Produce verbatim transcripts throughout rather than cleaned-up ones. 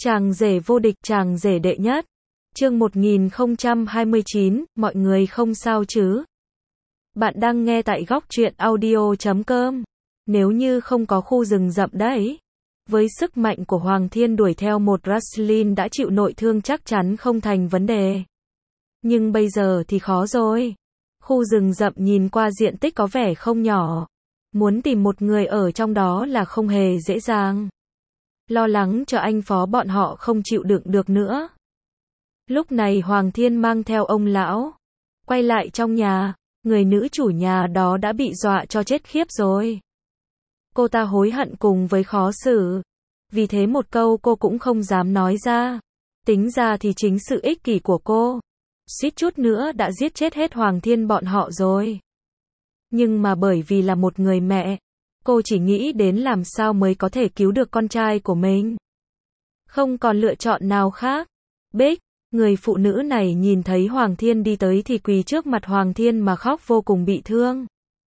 Chàng rể vô địch, chàng rể đệ nhất. Chương một nghìn không trăm hai mươi chín, mọi người không sao chứ? Bạn đang nghe tại góc truyện audio chấm com. Nếu như không có khu rừng rậm đấy, với sức mạnh của Hoàng Thiên đuổi theo một Raslin đã chịu nội thương chắc chắn không thành vấn đề. Nhưng bây giờ thì khó rồi. Khu rừng rậm nhìn qua diện tích có vẻ không nhỏ. Muốn tìm một người ở trong đó là không hề dễ dàng. Lo lắng cho anh phó bọn họ không chịu đựng được nữa. Lúc này Hoàng Thiên mang theo ông lão. Quay lại trong nhà. Người nữ chủ nhà đó đã bị dọa cho chết khiếp rồi. Cô ta hối hận cùng với khó xử. Vì thế một câu cô cũng không dám nói ra. Tính ra thì chính sự ích kỷ của cô. Suýt chút nữa đã giết chết hết Hoàng Thiên bọn họ rồi. Nhưng mà bởi vì là một người mẹ, cô chỉ nghĩ đến làm sao mới có thể cứu được con trai của mình. Không còn lựa chọn nào khác. Bích, người phụ nữ này nhìn thấy Hoàng Thiên đi tới thì quỳ trước mặt Hoàng Thiên mà khóc vô cùng bị thương.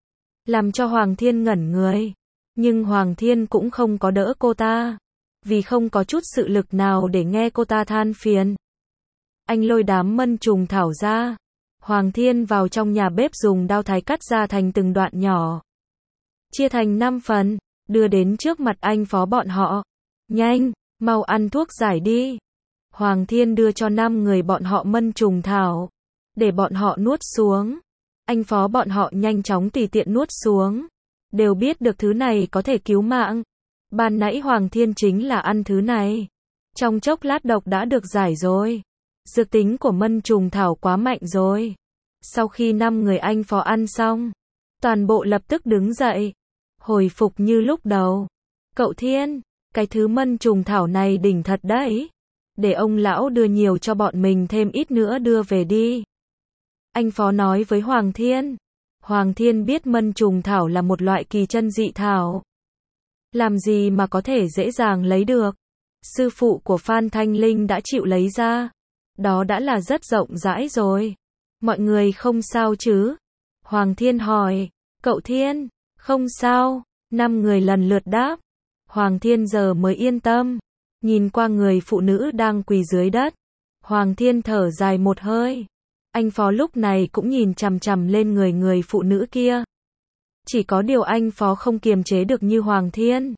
Làm cho Hoàng Thiên ngẩn người. Nhưng Hoàng Thiên cũng không có đỡ cô ta. Vì không có chút sự lực nào để nghe cô ta than phiền. Anh lôi đám mân trùng thảo ra. Hoàng Thiên vào trong nhà bếp dùng dao thái cắt ra thành từng đoạn nhỏ. Chia thành năm phần, đưa đến trước mặt anh phó bọn họ. Nhanh, mau ăn thuốc giải đi. Hoàng Thiên đưa cho năm người bọn họ mân trùng thảo. Để bọn họ nuốt xuống. Anh phó bọn họ nhanh chóng tùy tiện nuốt xuống. Đều biết được thứ này có thể cứu mạng. Ban nãy Hoàng Thiên chính là ăn thứ này. Trong chốc lát độc đã được giải rồi. Dược tính của mân trùng thảo quá mạnh rồi. Sau khi năm người anh phó ăn xong, toàn bộ lập tức đứng dậy. Hồi phục như lúc đầu. Cậu Thiên, cái thứ mân trùng thảo này đỉnh thật đấy. Để ông lão đưa nhiều cho bọn mình thêm ít nữa đưa về đi. Anh phó nói với Hoàng Thiên. Hoàng Thiên biết mân trùng thảo là một loại kỳ chân dị thảo. Làm gì mà có thể dễ dàng lấy được. Sư phụ của Phan Thanh Linh đã chịu lấy ra. Đó đã là rất rộng rãi rồi. Mọi người không sao chứ? Hoàng Thiên hỏi. Cậu Thiên, không sao. Năm người lần lượt đáp. Hoàng Thiên giờ mới yên tâm. Nhìn qua người phụ nữ đang quỳ dưới đất. Hoàng Thiên thở dài một hơi. Anh phó lúc này cũng nhìn chằm chằm lên người người phụ nữ kia. Chỉ có điều anh phó không kiềm chế được như Hoàng Thiên.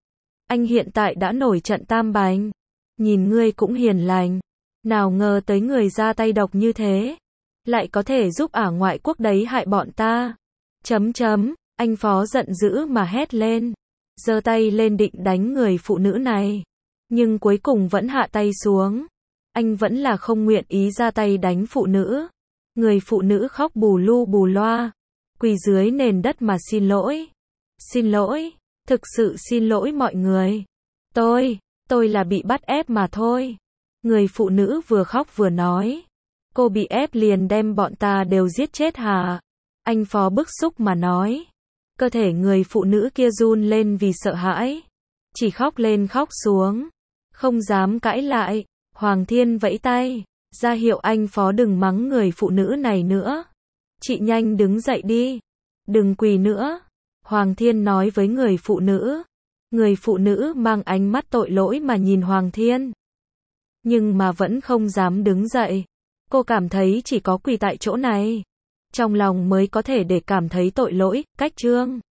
Anh hiện tại đã nổi trận tam bành. Nhìn ngươi cũng hiền lành. Nào ngờ tới người ra tay độc như thế. Lại có thể giúp ả ngoại quốc đấy hại bọn ta. Chấm chấm, anh phó giận dữ mà hét lên. Giơ tay lên định đánh người phụ nữ này. Nhưng cuối cùng vẫn hạ tay xuống. Anh vẫn là không nguyện ý ra tay đánh phụ nữ. Người phụ nữ khóc bù lu bù loa. Quỳ dưới nền đất mà xin lỗi. Xin lỗi, thực sự xin lỗi mọi người. Tôi, tôi là bị bắt ép mà thôi. Người phụ nữ vừa khóc vừa nói. Cô bị ép liền đem bọn ta đều giết chết hả? Anh phó bức xúc mà nói. Cơ thể người phụ nữ kia run lên vì sợ hãi. Chỉ khóc lên khóc xuống. Không dám cãi lại. Hoàng Thiên vẫy tay. Ra hiệu anh phó đừng mắng người phụ nữ này nữa. Chị nhanh đứng dậy đi. Đừng quỳ nữa. Hoàng Thiên nói với người phụ nữ. Người phụ nữ mang ánh mắt tội lỗi mà nhìn Hoàng Thiên. Nhưng mà vẫn không dám đứng dậy. Cô cảm thấy chỉ có quỳ tại chỗ này. Trong lòng mới có thể để cảm thấy tội lỗi, cách trương.